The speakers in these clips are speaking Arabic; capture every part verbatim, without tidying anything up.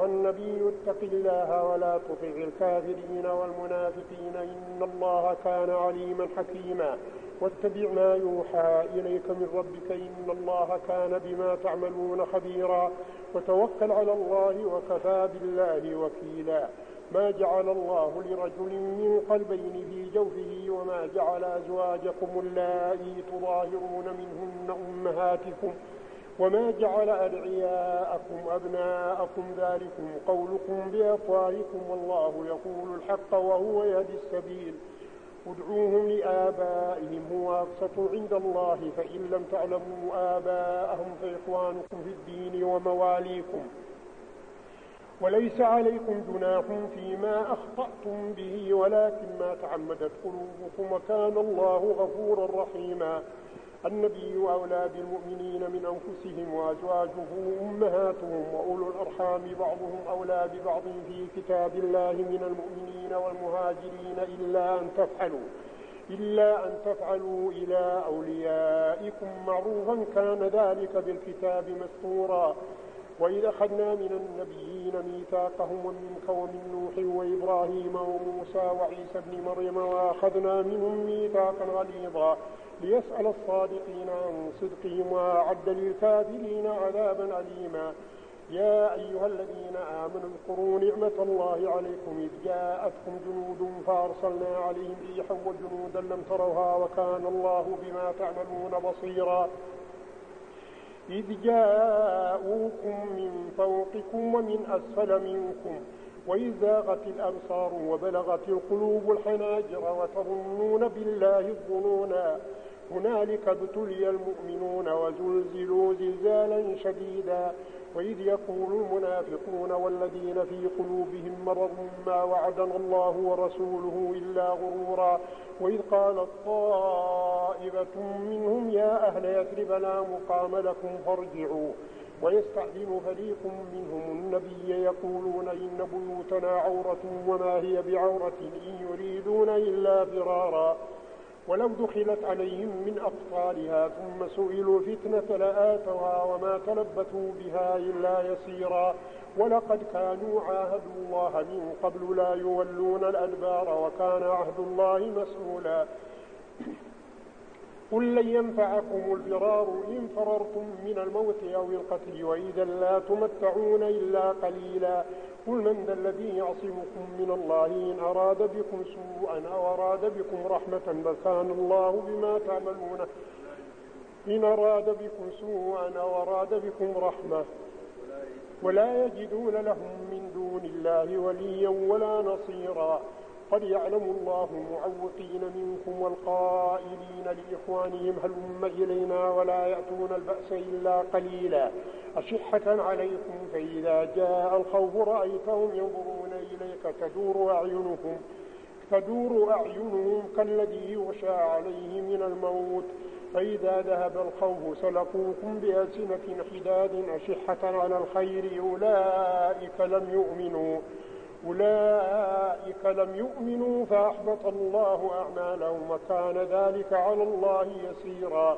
أيها النبي اتق الله ولا تطع الكافرين والمنافقين إن الله كان عليما حكيما واتبع ما يوحى إليك من ربك إن الله كان بما تعملون خبيرا وتوكل على الله وكفى بالله وكيلا ما جعل الله لرجل من قلبين في جوفه وما جعل أزواجكم اللائي تظاهرون منهن أمهاتكم وما جعل أدعياءكم أبناءكم ذلكم قولكم بأفواهكم والله يقول الحق وهو يهدي السبيل ادعوهم لآبائهم هو أقسط عند الله فإن لم تعلموا آباءهم فإخوانكم في الدين ومواليكم وليس عليكم جناح فيما أخطأتم به ولكن ما تعمدت قلوبكم وكان الله غفورا رحيما النبي أولى بالمؤمنين من أنفسهم وأزواجه أمهاتهم وأولو الأرحام بعضهم أولى ببعض في كتاب الله من المؤمنين والمهاجرين إلا أن تفعلوا إلا أن تفعلوا إلى أوليائكم معروفا كان ذلك بالكتاب مسطورا وإذا أخذنا من النبيين ميثاقهم ومنك ومن نوح وإبراهيم وموسى وعيسى ابن مريم وأخذنا منهم ميثاقا غليظا ليسأل الصادقين عن صدقهم وأعد للكافرين عذابا أليما يا أيها الذين آمنوا اذكروا نعمة الله عليكم إذ جاءتكم جنود فأرسلنا عليهم ريحا وجنودا لم تروها وكان الله بما تعملون بصيرا إذ جاءوكم من فوقكم ومن أسفل منكم وإذ زاغت الأبصار وبلغت القلوب الحناجر وتظنون بالله الظنونا هنالك ابتلي المؤمنون وزلزلوا زلزالا شديدا وإذ يقول المنافقون والذين في قلوبهم مرض ما وعدنا الله ورسوله إلا غرورا وإذ قالت طائفة منهم يا أهل يثرب لا مقام لكم فارجعوا ويستأذن فريق منهم النبي يقولون إن بيوتنا عورة وما هي بعورة إن يريدون إلا فرارا ولو دخلت عليهم من أقطارها ثم سئلوا الفتنة لآتوها وما تلبثوا بها إلا يسيرا ولقد كانوا عاهدوا الله من قبل لا يولون الأدبار وكان عهد الله مسؤولا قل لن ينفعكم الفرار إن فررتم من الموت أو القتل وإذا لا تمتعون إلا قليلا قل من ذا الذي يعصمكم من الله إن أراد بكم سوءا أو أراد بكم رحمة بل كان الله بما تعملون إن أراد بكم سوءا أو أراد بكم رحمة ولا يجدون لهم من دون الله وليا ولا نصيرا قد يعلم الله المعوقين منكم والقائلين لإخوانهم هلم إلينا ولا يأتون البأس إلا قليلا أشحة عليكم فإذا جاء الخوف رأيتهم ينظرون إليك تدور أعينهم تدور أعينهم كالذي يغشى عليه من الموت فإذا ذهب الخوف سلقوكم بألسنة حداد أشحة على الخير أولئك لم يؤمنوا أولئك لم يؤمنوا فأحبط الله أعمالهم وكان ذلك على الله يسيرا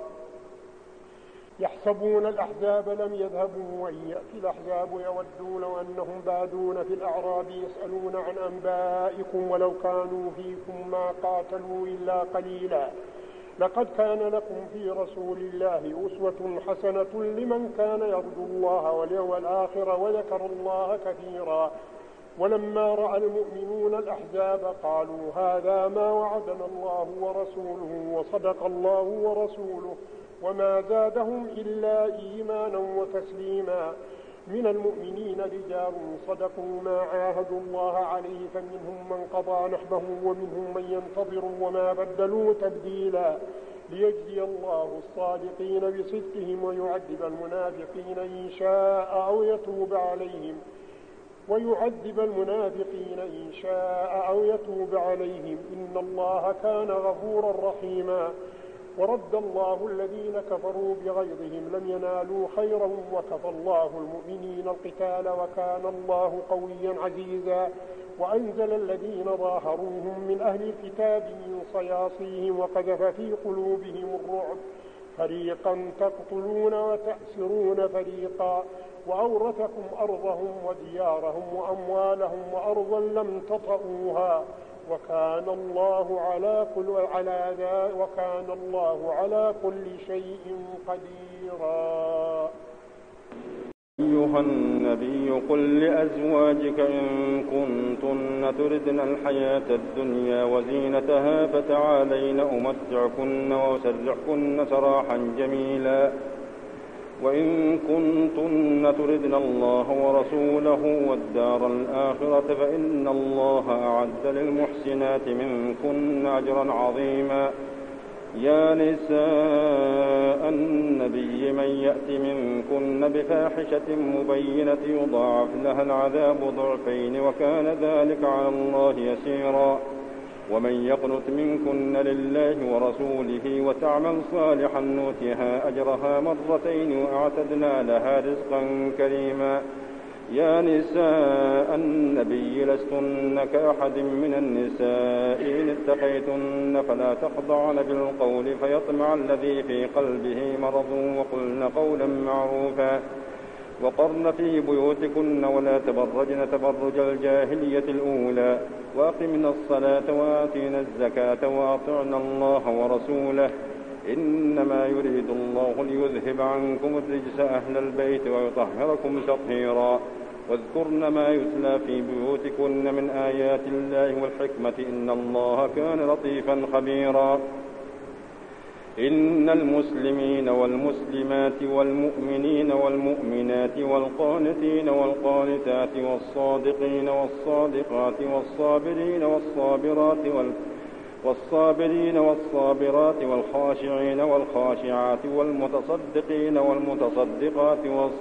يحسبون الأحزاب لم يذهبوا وإن يأتي الأحزاب يودوا لو أنهم بادون في الأعراب يسألون عن أنبائكم ولو كانوا فيكم ما قاتلوا إلا قليلا لقد كان لكم في رسول الله أسوة حسنة لمن كان يرجو الله واليوم الآخر وذكر الله كثيرا ولما رأى المؤمنون الأحزاب قالوا هذا ما وعدنا الله ورسوله وصدق الله ورسوله وما زادهم إلا إيمانا وتسليما من المؤمنين رجال صدقوا ما عاهدوا الله عليه فمنهم من قضى نحبه ومنهم من ينتظر وما بدلوا تبديلا ليجزي الله الصادقين بصدقهم ويعذب المنافقين إن شاء أو يتوب عليهم ويعذب المنافقين إن شاء أو يتوب عليهم إن الله كان غفورا رحيما ورد الله الذين كفروا بغيظهم لم ينالوا خيرا وكفى الله المؤمنين القتال وكان الله قويا عزيزا وأنزل الذين ظاهروهم من أهل الكتاب من صياصيهم وقذف في قلوبهم الرعب فريقا تقتلون وتأسرون فريقا وأورثكم أرضهم وديارهم وأموالهم وأرضا لم تطئوها وكان الله على كل على ذا وكان الله على كل شيء قديرا. أيها النبي قل لأزواجك إن كنتن تردن الحياة الدنيا وزينتها فتعالين أمتعكن وأسرحكن سراحا جميلا وإن كنتن تردن الله ورسوله والدار الآخرة فإن الله أعد للمحسنات منكن أجرا عظيما. يا نساء النبي من يأت منكن بفاحشة مبينة يضاعف لها العذاب ضعفين وكان ذلك على الله يسيرا. ومن يقنت منكن لله ورسوله وتعمل صالحا نؤتها أجرها مرتين وأعتدنا لها رزقا كريما. يا نساء النبي لستن كأحد من النساء إن اتقيتن فلا تخضعن بالقول فيطمع الذي في قلبه مرض وقلن قولا معروفا وقرن في بيوتكن ولا تبرجن تبرج الجاهلية الأولى وأقمنا الصلاة وآتينا الزكاة وأطعنا الله ورسوله إنما يريد الله ليذهب عنكم الرجس أهل البيت ويطهركم تطهيرا. واذكرن ما يتلى في بيوتكن من آيات الله والحكمة إن الله كان لطيفا خبيرا. إن المسلمين والمسلمات والمؤمنين والمؤمنات والقانتين والقانتات والصادقين والصادقات والصابرين والصابرات وال والصابرين والصابرات والخاشعين والخاشعات والمتصدقين والمتصدقات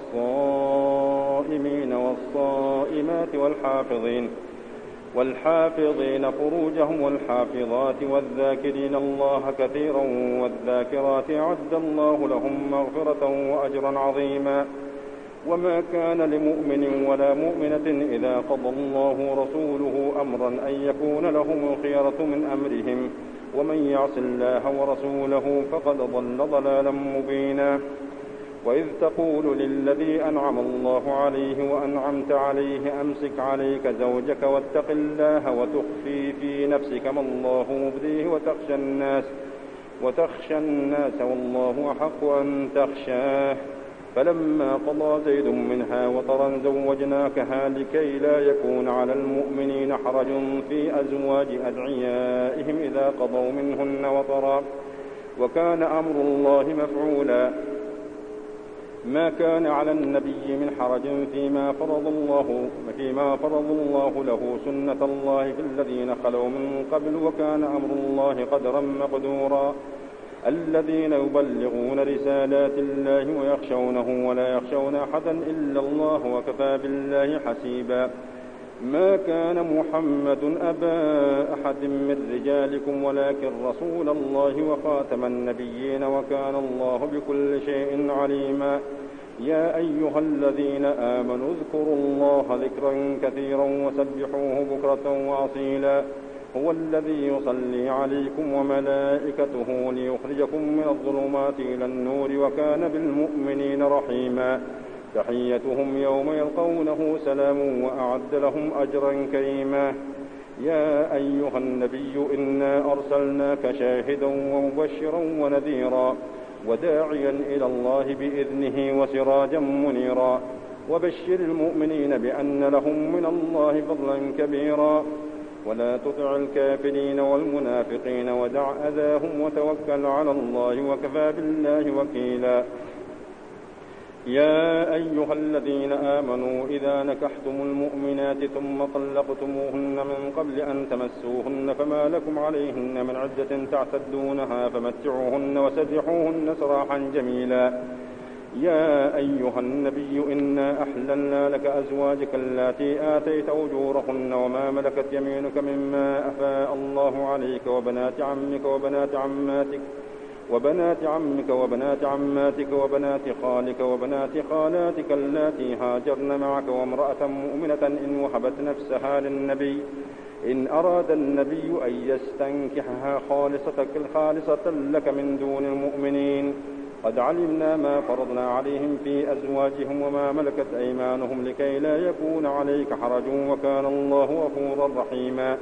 والصائمين والصائمات والحافظين والحافظين فروجهم والحافظات والذاكرين الله كثيرا والذاكرات أعد الله لهم مغفرة وأجرا عظيما. وما كان لمؤمن ولا مؤمنة إذا قضى الله ورسوله أمرا أن يكون لهم الخيرة من أمرهم ومن يعص الله ورسوله فقد ضل ضلالا مبينا. وإذ تقول للذي أنعم الله عليه وأنعمت عليه أمسك عليك زوجك واتق الله وتخفي في نفسك ما الله مبديه وتخشى الناس وتخشى الناس والله أحق أن تخشاه فلما قضى زيد منها وطرا زوجناكها لكي لا يكون على المؤمنين حرج في أزواج أدعيائهم إذا قضوا منهن وطرا وكان أمر الله مفعولا. ما كان على النبي من حرج فيما فرض الله فيما فرض الله له سنة الله في الذين خلوا من قبل وكان أمر الله قدرا مقدورا. الذين يبلغون رسالات الله ويخشونه ولا يخشون أحدا إلا الله وكفى بالله حسيبا. ما كان محمد أبا أحد من رجالكم ولكن رسول الله وخاتم النبيين وكان الله بكل شيء عليما. يا أيها الذين آمنوا اذكروا الله ذكرا كثيرا وسبحوه بكرة وأصيلا. هو الذي يصلي عليكم وملائكته ليخرجكم من الظلمات إلى النور وكان بالمؤمنين رحيما. تحيتهم يوم يلقونه سلام وأعد لهم أجرا كريما. يا أيها النبي إنا أرسلناك شاهدا ومبشرا ونذيرا وداعيا إلى الله بإذنه وسراجا منيرا. وبشر المؤمنين بأن لهم من الله فضلا كبيرا. ولا تطع الكافرين والمنافقين ودع أذاهم وتوكل على الله وكفى بالله وكيلا. يا أيها الذين آمنوا إذا نكحتم المؤمنات ثم طلقتموهن من قبل أن تمسوهن فما لكم عليهن من عدة تعتدونها فمتعوهن وسرحوهن سراحا جميلا. يا أيها النبي إنا أحللنا لك أزواجك اللاتي آتيت أجورهن وما ملكت يمينك مما أفاء الله عليك وبنات عمك وبنات عماتك وبنات عمك وبنات عماتك وبنات خالك وبنات خالاتك اللاتي هاجرن معك وامرأة مؤمنة إن وهبت نفسها للنبي إن أراد النبي أن يستنكحها خالصة لك من دون المؤمنين. قد علمنا ما فرضنا عليهم في أزواجهم وما ملكت أيمانهم لكي لا يكون عليك حرج وكان الله غفورا رحيما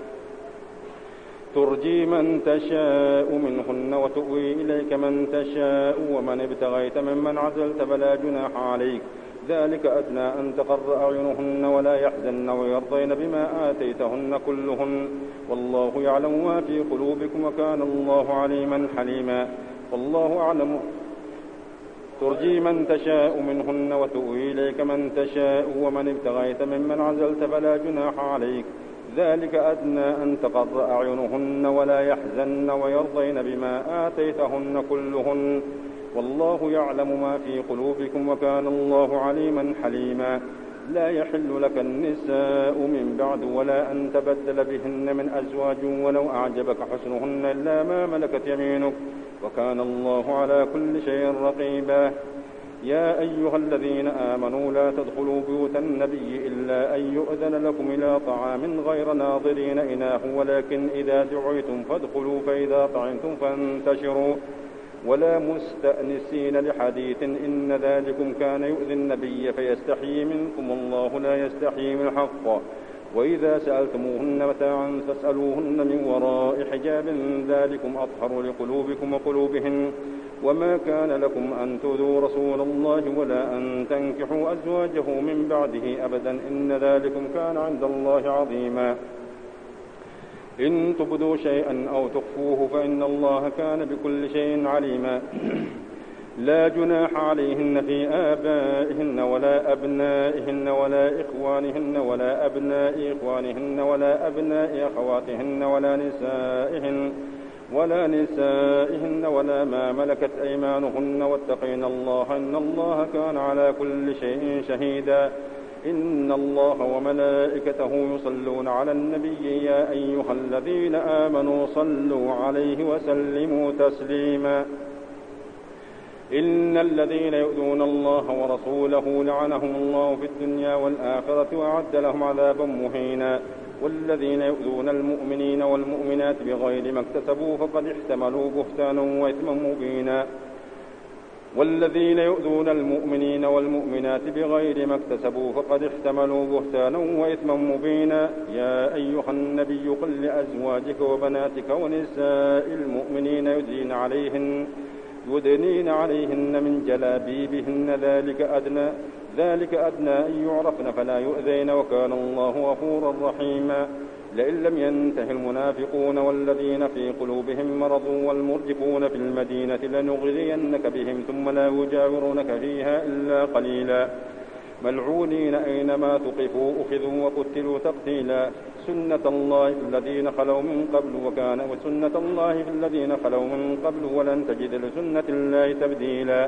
ترجي من تشاء منهن وتؤوي إليك من تشاء ومن ابتغيت ممن عزلت فلا جناح عليك ذلك أدنى أن تقر أعينهن ولا يحزن ويرضين بما آتيتهن كلهن والله يعلم ما في قلوبكم وكان الله عليما حليما والله أعلم ترجي من تشاء منهن وتؤوي إليك من تشاء ومن ابتغيت ممن عزلت فلا جناح عليك ذلك أدنى أن تقر أعينهن ولا يحزن ويرضين بما آتيتهن كلهن والله يعلم ما في قلوبكم وكان الله عليما حليما لا يحل لك النساء من بعد ولا أن تبدل بهن من أزواج ولو أعجبك حسنهن إلا ما ملكت يمينك وكان الله على كل شيء رقيبا يا أيها الذين آمنوا لا تدخلوا بيوت النبي إلا أن يؤذن لكم إلى طعام غير ناظرين إناه ولكن إذا دعيتم فادخلوا فإذا طعمتم فانتشروا ولا مستأنسين لحديث إن ذلكم كان يؤذي النبي فيستحيي منكم الله لا يستحيي من الحق وإذا سألتموهن متاعا فاسألوهن من وراء حجاب ذلكم أطهر لقلوبكم وقلوبهن وما كان لكم أن تؤذوا رسول الله ولا أن تنكحوا أزواجه من بعده أبدا إن ذلكم كان عند الله عظيما إن تبدوا شيئا أو تخفوه فإن الله كان بكل شيء عليما لا جناح عليهن في آبائهن ولا أبنائهن ولا إخوانهن ولا أبناء إخوانهن ولا أبناء أخواتهن ولا نسائهن ولا نسائهن ولا ما ملكت أيمانهن واتقين الله إن الله كان على كل شيء شهيدا إن الله وملائكته يصلون على النبي يا أيها الذين آمنوا صلوا عليه وسلموا تسليما إن الذين يؤذون الله ورسوله لعنهم الله في الدنيا والآخرة وأعد لهم عذابا مهينا والذين يؤذون المؤمنين والمؤمنات بغير ما اكتسبوا فقد احتملوا بهتانا وإثما مبينا والذين يؤذون المؤمنين والمؤمنات بغير ما اكتسبوا فقد احتملوا بهتانا وإثما مبينا يا أيها النبي قل لأزواجك وبناتك ونساء المؤمنين يدين عليهن يدنين عليهن من جلابيبهن ذلك أدنى ذلك أدنى أن يعرفن فلا يؤذين وكان الله غفورا رحيما لئن لم ينته المنافقون والذين في قلوبهم مرض والمرجفون في المدينة لنغرينك بهم ثم لا يجاورونك فيها إلا قليلا ملعونين أينما ثقفوا أخذوا وقتلوا تقتيلا سنة الله في الذين خلوا من قبل وكان وسنة الله في الذين خلوا من قبل ولن تجد لسنة الله تبديلا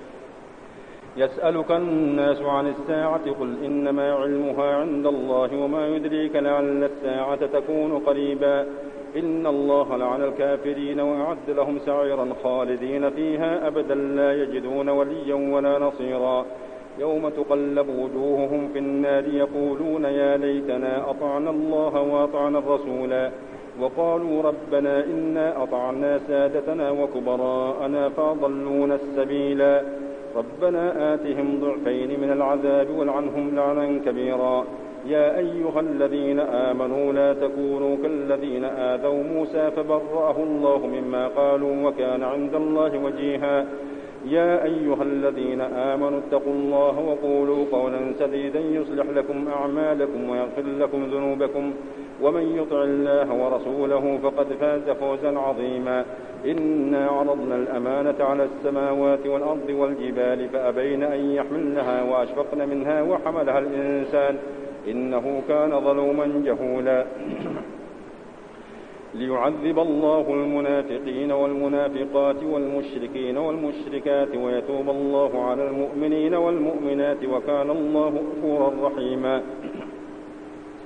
يسألك الناس عن الساعة قل إنما علمها عند الله وما يدريك لعل الساعة تكون قريبا إن الله لعن الكافرين وأعد لهم سعيرا خالدين فيها أبدا لا يجدون وليا ولا نصيرا يوم تقلب وجوههم في النار يقولون يا ليتنا أطعنا الله وأطعنا الرسولا وقالوا ربنا إنا أطعنا سادتنا وكبراءنا فأضلونا السبيلا ربنا آتهم ضعفين من العذاب والعنهم لعنا كبيرا يا أيها الذين آمنوا لا تكونوا كالذين آذوا موسى فبرأه الله مما قالوا وكان عند الله وجيها يا أيها الذين آمنوا اتقوا الله وقولوا قولا سديدا يصلح لكم أعمالكم ويغفر لكم ذنوبكم ومن يطع الله ورسوله فقد فاز فوزا عظيما إنا عرضنا الأمانة على السماوات والأرض والجبال فأبين أن يحملنها وأشفقن منها وحملها الإنسان إنه كان ظلوما جهولا ليعذب الله المنافقين والمنافقات والمشركين والمشركات ويتوب الله على المؤمنين والمؤمنات وكان الله غفورا رحيما